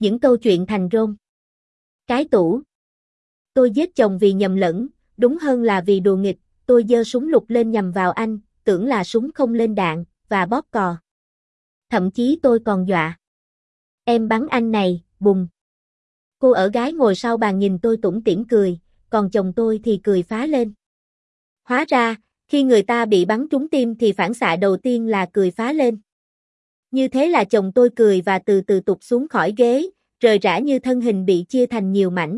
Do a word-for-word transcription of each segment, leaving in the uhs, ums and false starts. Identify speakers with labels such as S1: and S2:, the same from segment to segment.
S1: Những câu chuyện thành rôm. Cái tủ. Tôi giết chồng vì nhầm lẫn, đúng hơn là vì đùa nghịch, tôi giơ súng lục lên nhằm vào anh, tưởng là súng không lên đạn, và bóp cò. Thậm chí tôi còn dọa. Em bắn anh này, bùng. Cô ở gái ngồi sau bàn nhìn tôi tủm tỉm cười, còn chồng tôi thì cười phá lên. Hóa ra, khi người ta bị bắn trúng tim thì phản xạ đầu tiên là cười phá lên. Như thế là chồng tôi cười và từ từ tụt xuống khỏi ghế, rời rã như thân hình bị chia thành nhiều mảnh.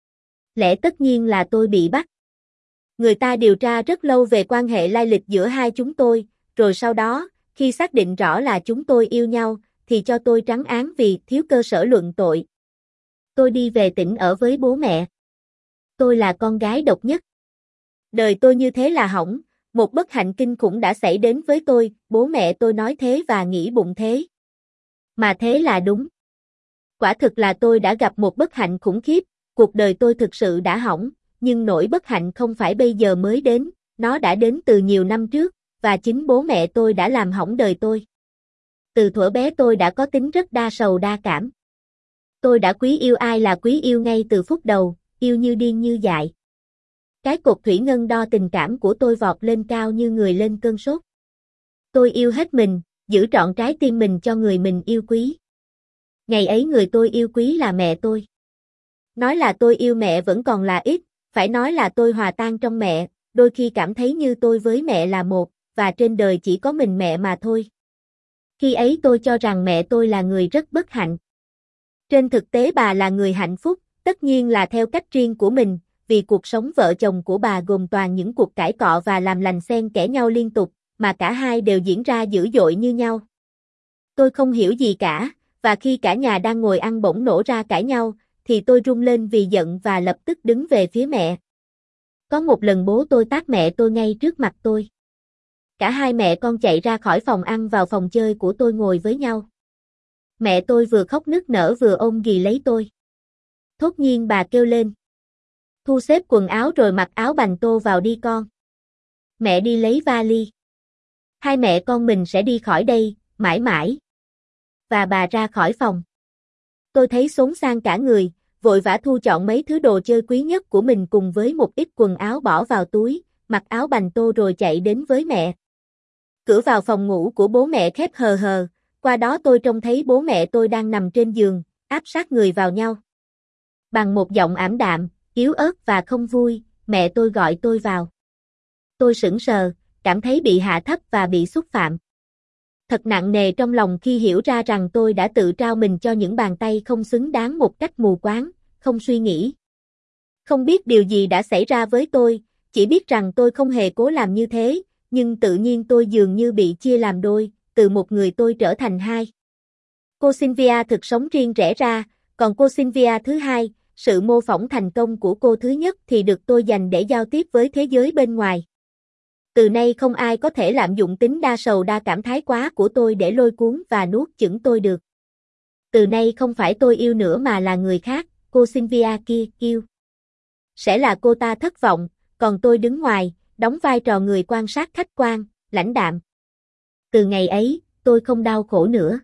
S1: Lẽ tất nhiên là tôi bị bắt. Người ta điều tra rất lâu về quan hệ lai lịch giữa hai chúng tôi, rồi sau đó, khi xác định rõ là chúng tôi yêu nhau, thì cho tôi trắng án vì thiếu cơ sở luận tội. Tôi đi về tỉnh ở với bố mẹ. Tôi là con gái độc nhất. Đời tôi như thế là hỏng, một bất hạnh kinh khủng đã xảy đến với tôi, bố mẹ tôi nói thế và nghĩ bụng thế. Mà thế là đúng. Quả thực là tôi đã gặp một bất hạnh khủng khiếp, cuộc đời tôi thực sự đã hỏng, nhưng nỗi bất hạnh không phải bây giờ mới đến, nó đã đến từ nhiều năm trước, và chính bố mẹ tôi đã làm hỏng đời tôi. Từ thuở bé tôi đã có tính rất đa sầu đa cảm. Tôi đã quý yêu ai là quý yêu ngay từ phút đầu, yêu như điên như dại. Cái cột thủy ngân đo tình cảm của tôi vọt lên cao như người lên cơn sốt. Tôi yêu hết mình, giữ trọn trái tim mình cho người mình yêu quý. Ngày ấy người tôi yêu quý là mẹ tôi. Nói là tôi yêu mẹ vẫn còn là ít, phải nói là tôi hòa tan trong mẹ, đôi khi cảm thấy như tôi với mẹ là một, và trên đời chỉ có mình mẹ mà thôi. Khi ấy tôi cho rằng mẹ tôi là người rất bất hạnh. Trên thực tế bà là người hạnh phúc, tất nhiên là theo cách riêng của mình, vì cuộc sống vợ chồng của bà gồm toàn những cuộc cãi cọ và làm lành xen kẽ nhau liên tục, mà cả hai đều diễn ra dữ dội như nhau. Tôi không hiểu gì cả, và khi cả nhà đang ngồi ăn bỗng nổ ra cãi nhau, thì tôi run lên vì giận và lập tức đứng về phía mẹ. Có một lần bố tôi tát mẹ tôi ngay trước mặt tôi. Cả hai mẹ con chạy ra khỏi phòng ăn vào phòng chơi của tôi ngồi với nhau. Mẹ tôi vừa khóc nức nở vừa ôm ghì lấy tôi. Thốt nhiên bà kêu lên. Thu xếp quần áo rồi mặc áo bành tô vào đi con. Mẹ đi lấy vali. Hai mẹ con mình sẽ đi khỏi đây, mãi mãi. Và bà ra khỏi phòng. Tôi thấy xốn sang cả người, vội vã thu chọn mấy thứ đồ chơi quý nhất của mình cùng với một ít quần áo bỏ vào túi, mặc áo bành tô rồi chạy đến với mẹ. Cửa vào phòng ngủ của bố mẹ khép hờ hờ, qua đó tôi trông thấy bố mẹ tôi đang nằm trên giường, áp sát người vào nhau. Bằng một giọng ảm đạm, yếu ớt và không vui, mẹ tôi gọi tôi vào. Tôi sững sờ, cảm thấy bị hạ thấp và bị xúc phạm. Thật nặng nề trong lòng khi hiểu ra rằng tôi đã tự trao mình cho những bàn tay không xứng đáng một cách mù quáng, không suy nghĩ. Không biết điều gì đã xảy ra với tôi, chỉ biết rằng tôi không hề cố làm như thế, nhưng tự nhiên tôi dường như bị chia làm đôi, từ một người tôi trở thành hai. Cô Sylvia thực sống riêng rẽ ra, còn cô Sylvia thứ hai, sự mô phỏng thành công của cô thứ nhất thì được tôi dành để giao tiếp với thế giới bên ngoài. Từ nay không ai có thể lạm dụng tính đa sầu đa cảm thái quá của tôi để lôi cuốn và nuốt chửng tôi được. Từ nay không phải tôi yêu nữa mà là người khác, cô Sylvia kia yêu. Sẽ là cô ta thất vọng, còn tôi đứng ngoài, đóng vai trò người quan sát khách quan, lãnh đạm. Từ ngày ấy, tôi không đau khổ nữa.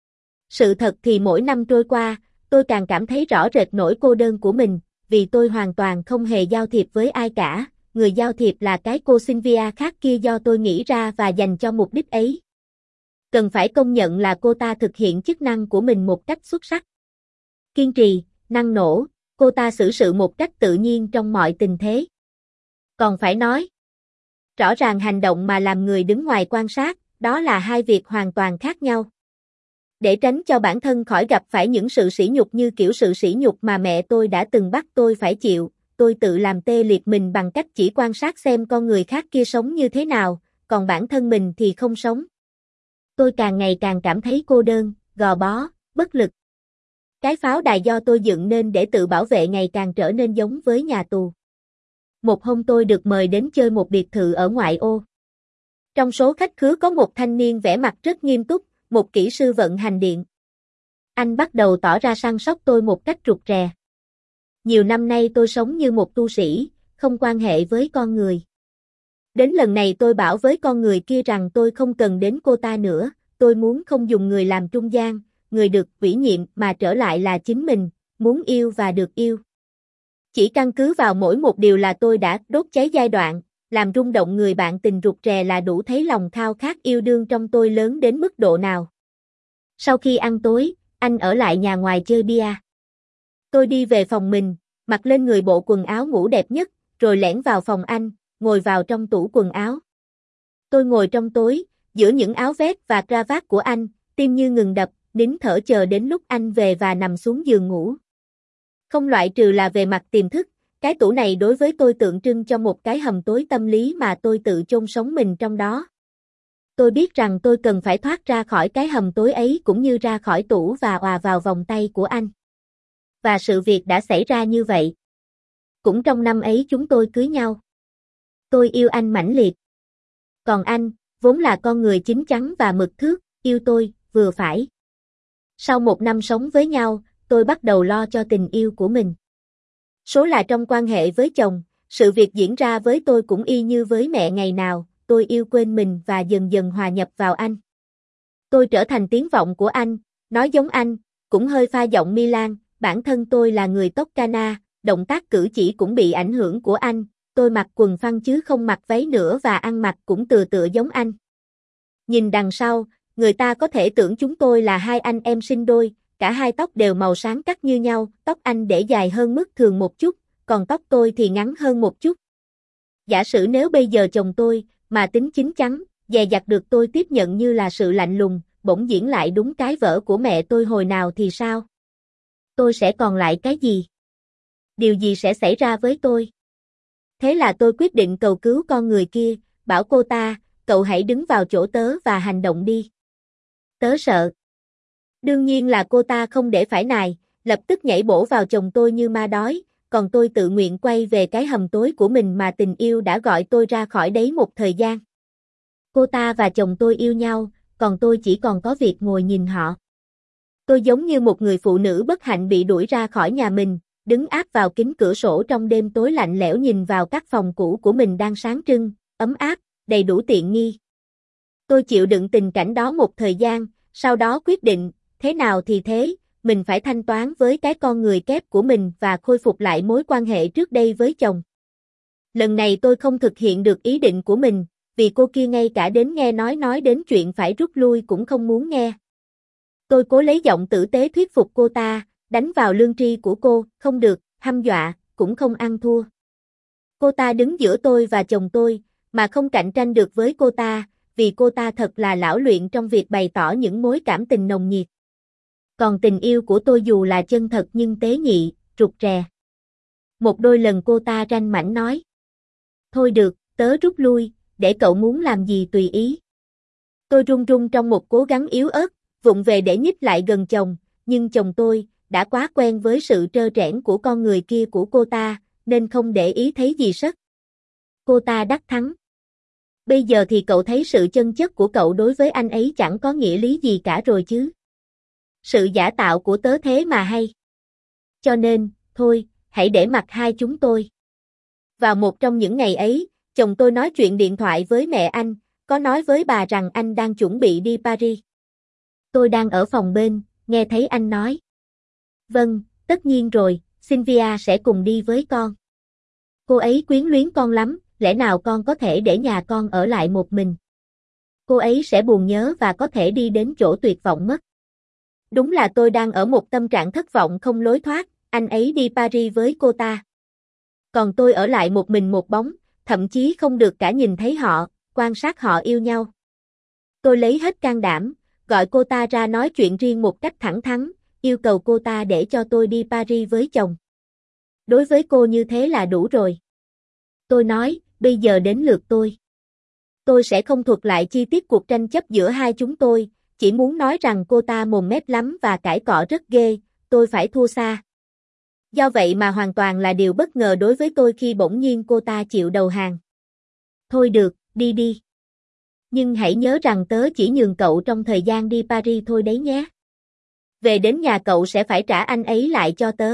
S1: Sự thật thì mỗi năm trôi qua, tôi càng cảm thấy rõ rệt nỗi cô đơn của mình, vì tôi hoàn toàn không hề giao thiệp với ai cả, người giao thiệp là cái cô Sylvia khác kia do tôi nghĩ ra và dành cho mục đích ấy. Cần phải công nhận là cô ta thực hiện chức năng của mình một cách xuất sắc. Kiên trì, năng nổ, cô ta xử sự một cách tự nhiên trong mọi tình thế. Còn phải nói, rõ ràng hành động mà làm người đứng ngoài quan sát, đó là hai việc hoàn toàn khác nhau. Để tránh cho bản thân khỏi gặp phải những sự sỉ nhục như kiểu sự sỉ nhục mà mẹ tôi đã từng bắt tôi phải chịu, tôi tự làm tê liệt mình bằng cách chỉ quan sát xem con người khác kia sống như thế nào, còn bản thân mình thì không sống. Tôi càng ngày càng cảm thấy cô đơn, gò bó, bất lực. Cái pháo đài do tôi dựng nên để tự bảo vệ ngày càng trở nên giống với nhà tù. Một hôm tôi được mời đến chơi một biệt thự ở ngoại ô. Trong số khách khứa có một thanh niên vẻ mặt rất nghiêm túc, một kỹ sư vận hành điện. Anh bắt đầu tỏ ra săn sóc tôi một cách rụt rè. Nhiều năm nay tôi sống như một tu sĩ, không quan hệ với con người. Đến lần này tôi bảo với con người kia rằng tôi không cần đến cô ta nữa, tôi muốn không dùng người làm trung gian, người được ủy nhiệm mà trở lại là chính mình, muốn yêu và được yêu. Chỉ căn cứ vào mỗi một điều là tôi đã đốt cháy giai đoạn, làm rung động người bạn tình rụt rè là đủ thấy lòng khao khát yêu đương trong tôi lớn đến mức độ nào. Sau khi ăn tối, anh ở lại nhà ngoài chơi bia. Tôi đi về phòng mình, mặc lên người bộ quần áo ngủ đẹp nhất, rồi lẻn vào phòng anh, ngồi vào trong tủ quần áo. Tôi ngồi trong tối, giữa những áo vest và cravat của anh, tim như ngừng đập, nín thở chờ đến lúc anh về và nằm xuống giường ngủ. Không loại trừ là về mặt tiềm thức, cái tủ này đối với tôi tượng trưng cho một cái hầm tối tâm lý mà tôi tự chôn sống mình trong đó. Tôi biết rằng tôi cần phải thoát ra khỏi cái hầm tối ấy cũng như ra khỏi tủ và òa vào vòng tay của anh. Và sự việc đã xảy ra như vậy. Cũng trong năm ấy chúng tôi cưới nhau. Tôi yêu anh mãnh liệt. Còn anh, vốn là con người chín chắn và mực thước, yêu tôi, vừa phải. Sau một năm sống với nhau, tôi bắt đầu lo cho tình yêu của mình. Số là trong quan hệ với chồng, sự việc diễn ra với tôi cũng y như với mẹ ngày nào, tôi yêu quên mình và dần dần hòa nhập vào anh. Tôi trở thành tiếng vọng của anh, nói giống anh, cũng hơi pha giọng Milan, bản thân tôi là người Toscana, động tác cử chỉ cũng bị ảnh hưởng của anh, tôi mặc quần phăng chứ không mặc váy nữa và ăn mặc cũng tựa tựa giống anh. Nhìn đằng sau, người ta có thể tưởng chúng tôi là hai anh em sinh đôi, cả hai tóc đều màu sáng cắt như nhau, tóc anh để dài hơn mức thường một chút, còn tóc tôi thì ngắn hơn một chút. Giả sử nếu bây giờ chồng tôi, mà tính chín chắn, dè dặt được tôi tiếp nhận như là sự lạnh lùng, bỗng diễn lại đúng cái vở của mẹ tôi hồi nào thì sao? Tôi sẽ còn lại cái gì? Điều gì sẽ xảy ra với tôi? Thế là tôi quyết định cầu cứu con người kia, bảo cô ta, cậu hãy đứng vào chỗ tớ và hành động đi. Tớ sợ. Đương nhiên là cô ta không để phải nài, lập tức nhảy bổ vào chồng tôi như ma đói, còn tôi tự nguyện quay về cái hầm tối của mình mà tình yêu đã gọi tôi ra khỏi đấy một thời gian. Cô ta và chồng tôi yêu nhau, còn tôi chỉ còn có việc ngồi nhìn họ. Tôi giống như một người phụ nữ bất hạnh bị đuổi ra khỏi nhà mình, đứng áp vào kính cửa sổ trong đêm tối lạnh lẽo nhìn vào các phòng cũ của mình đang sáng trưng, ấm áp, đầy đủ tiện nghi. Tôi chịu đựng tình cảnh đó một thời gian, sau đó quyết định, thế nào thì thế, mình phải thanh toán với cái con người kép của mình và khôi phục lại mối quan hệ trước đây với chồng. Lần này tôi không thực hiện được ý định của mình, vì cô kia ngay cả đến nghe nói nói đến chuyện phải rút lui cũng không muốn nghe. Tôi cố lấy giọng tử tế thuyết phục cô ta, đánh vào lương tri của cô, không được, hăm dọa, cũng không ăn thua. Cô ta đứng giữa tôi và chồng tôi, mà không cạnh tranh được với cô ta, vì cô ta thật là lão luyện trong việc bày tỏ những mối cảm tình nồng nhiệt. Còn tình yêu của tôi dù là chân thật nhưng tế nhị, rụt rè. Một đôi lần cô ta ranh mãnh nói. Thôi được, tớ rút lui, để cậu muốn làm gì tùy ý. Tôi run run trong một cố gắng yếu ớt, vụng về để nhích lại gần chồng, nhưng chồng tôi, đã quá quen với sự trơ trẽn của con người kia của cô ta, nên không để ý thấy gì sất. Cô ta đắc thắng. Bây giờ thì cậu thấy sự chân chất của cậu đối với anh ấy chẳng có nghĩa lý gì cả rồi chứ. Sự giả tạo của tớ thế mà hay. Cho nên, thôi, hãy để mặc hai chúng tôi. Vào một trong những ngày ấy, chồng tôi nói chuyện điện thoại với mẹ anh, có nói với bà rằng anh đang chuẩn bị đi Paris. Tôi đang ở phòng bên, nghe thấy anh nói. Vâng, tất nhiên rồi, Sylvia sẽ cùng đi với con. Cô ấy quyến luyến con lắm, lẽ nào con có thể để nhà con ở lại một mình? Cô ấy sẽ buồn nhớ và có thể đi đến chỗ tuyệt vọng mất. Đúng là tôi đang ở một tâm trạng thất vọng không lối thoát, anh ấy đi Paris với cô ta. Còn tôi ở lại một mình một bóng, thậm chí không được cả nhìn thấy họ, quan sát họ yêu nhau. Tôi lấy hết can đảm, gọi cô ta ra nói chuyện riêng một cách thẳng thắn, yêu cầu cô ta để cho tôi đi Paris với chồng. Đối với cô như thế là đủ rồi. Tôi nói, bây giờ đến lượt tôi. Tôi sẽ không thuật lại chi tiết cuộc tranh chấp giữa hai chúng tôi, chỉ muốn nói rằng cô ta mồm mép lắm và cãi cọ rất ghê, tôi phải thua xa. Do vậy mà hoàn toàn là điều bất ngờ đối với tôi khi bỗng nhiên cô ta chịu đầu hàng. Thôi được, đi đi. Nhưng hãy nhớ rằng tớ chỉ nhường cậu trong thời gian đi Paris thôi đấy nhé. Về đến nhà cậu sẽ phải trả anh ấy lại cho tớ.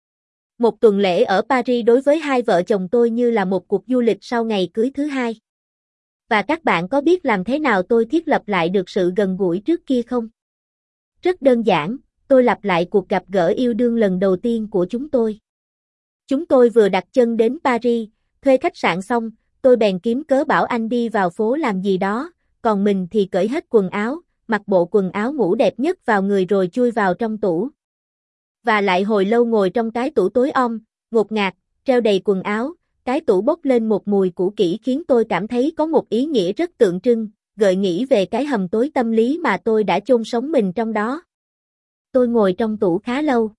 S1: Một tuần lễ ở Paris đối với hai vợ chồng tôi như là một cuộc du lịch sau ngày cưới thứ hai. Và các bạn có biết làm thế nào tôi thiết lập lại được sự gần gũi trước kia không? Rất đơn giản, tôi lặp lại cuộc gặp gỡ yêu đương lần đầu tiên của chúng tôi. Chúng tôi vừa đặt chân đến Paris, thuê khách sạn xong, tôi bèn kiếm cớ bảo anh đi vào phố làm gì đó, còn mình thì cởi hết quần áo, mặc bộ quần áo ngủ đẹp nhất vào người rồi chui vào trong tủ. Và lại hồi lâu ngồi trong cái tủ tối om, ngột ngạt, treo đầy quần áo, cái tủ bốc lên một mùi cũ kỹ khiến tôi cảm thấy có một ý nghĩa rất tượng trưng, gợi nghĩ về cái hầm tối tâm lý mà tôi đã chôn sống mình trong đó. Tôi ngồi trong tủ khá lâu.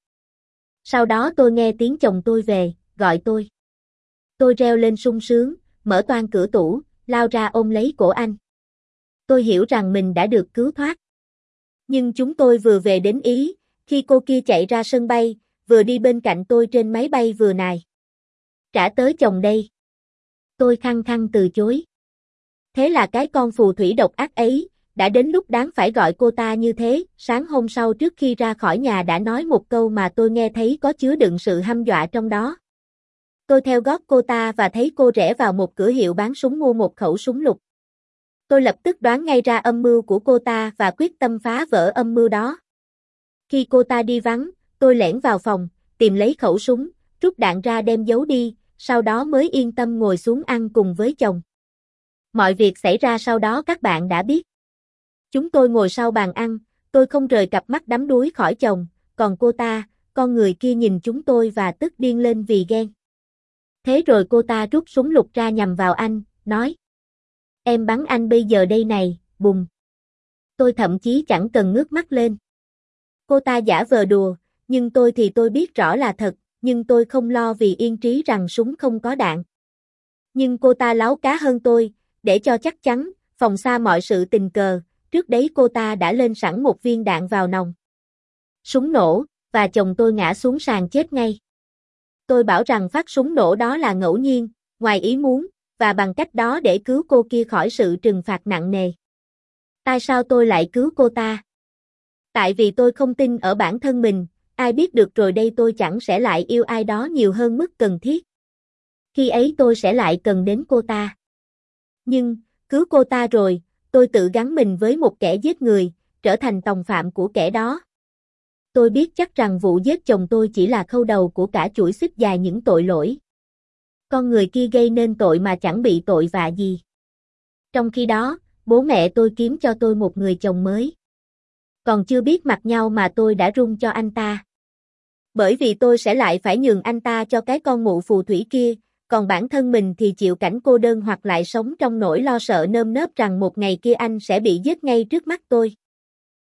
S1: Sau đó tôi nghe tiếng chồng tôi về, gọi tôi. Tôi reo lên sung sướng, mở toang cửa tủ, lao ra ôm lấy cổ anh. Tôi hiểu rằng mình đã được cứu thoát. Nhưng chúng tôi vừa về đến Ý, khi cô kia chạy ra sân bay, vừa đi bên cạnh tôi trên máy bay vừa nài. Trả tới chồng đây. Tôi khăng khăng từ chối. Thế là cái con phù thủy độc ác ấy, đã đến lúc đáng phải gọi cô ta như thế. Sáng hôm sau trước khi ra khỏi nhà đã nói một câu mà tôi nghe thấy có chứa đựng sự hăm dọa trong đó. Tôi theo gót cô ta và thấy cô rẽ vào một cửa hiệu bán súng mua một khẩu súng lục. Tôi lập tức đoán ngay ra âm mưu của cô ta và quyết tâm phá vỡ âm mưu đó. Khi cô ta đi vắng, tôi lẻn vào phòng, tìm lấy khẩu súng, rút đạn ra đem giấu đi, sau đó mới yên tâm ngồi xuống ăn cùng với chồng. Mọi việc xảy ra sau đó các bạn đã biết. Chúng tôi ngồi sau bàn ăn, tôi không rời cặp mắt đắm đuối khỏi chồng, còn cô ta, con người kia nhìn chúng tôi và tức điên lên vì ghen. Thế rồi cô ta rút súng lục ra nhằm vào anh, nói: "Em bắn anh bây giờ đây này", bùng. Tôi thậm chí chẳng cần ngước mắt lên. Cô ta giả vờ đùa, nhưng tôi thì tôi biết rõ là thật, nhưng tôi không lo vì yên trí rằng súng không có đạn. Nhưng cô ta láo cá hơn tôi, để cho chắc chắn, phòng xa mọi sự tình cờ, trước đấy cô ta đã lên sẵn một viên đạn vào nòng. Súng nổ, và chồng tôi ngã xuống sàn chết ngay. Tôi bảo rằng phát súng nổ đó là ngẫu nhiên, ngoài ý muốn, và bằng cách đó để cứu cô kia khỏi sự trừng phạt nặng nề. Tại sao tôi lại cứu cô ta? Tại vì tôi không tin ở bản thân mình, ai biết được rồi đây tôi chẳng sẽ lại yêu ai đó nhiều hơn mức cần thiết. Khi ấy tôi sẽ lại cần đến cô ta. Nhưng, cứu cô ta rồi, tôi tự gắn mình với một kẻ giết người, trở thành tòng phạm của kẻ đó. Tôi biết chắc rằng vụ giết chồng tôi chỉ là khâu đầu của cả chuỗi xích dài những tội lỗi. Con người kia gây nên tội mà chẳng bị tội vạ gì. Trong khi đó, bố mẹ tôi kiếm cho tôi một người chồng mới. Còn chưa biết mặt nhau mà tôi đã run cho anh ta. Bởi vì tôi sẽ lại phải nhường anh ta cho cái con mụ phù thủy kia, còn bản thân mình thì chịu cảnh cô đơn hoặc lại sống trong nỗi lo sợ nơm nớp rằng một ngày kia anh sẽ bị giết ngay trước mắt tôi.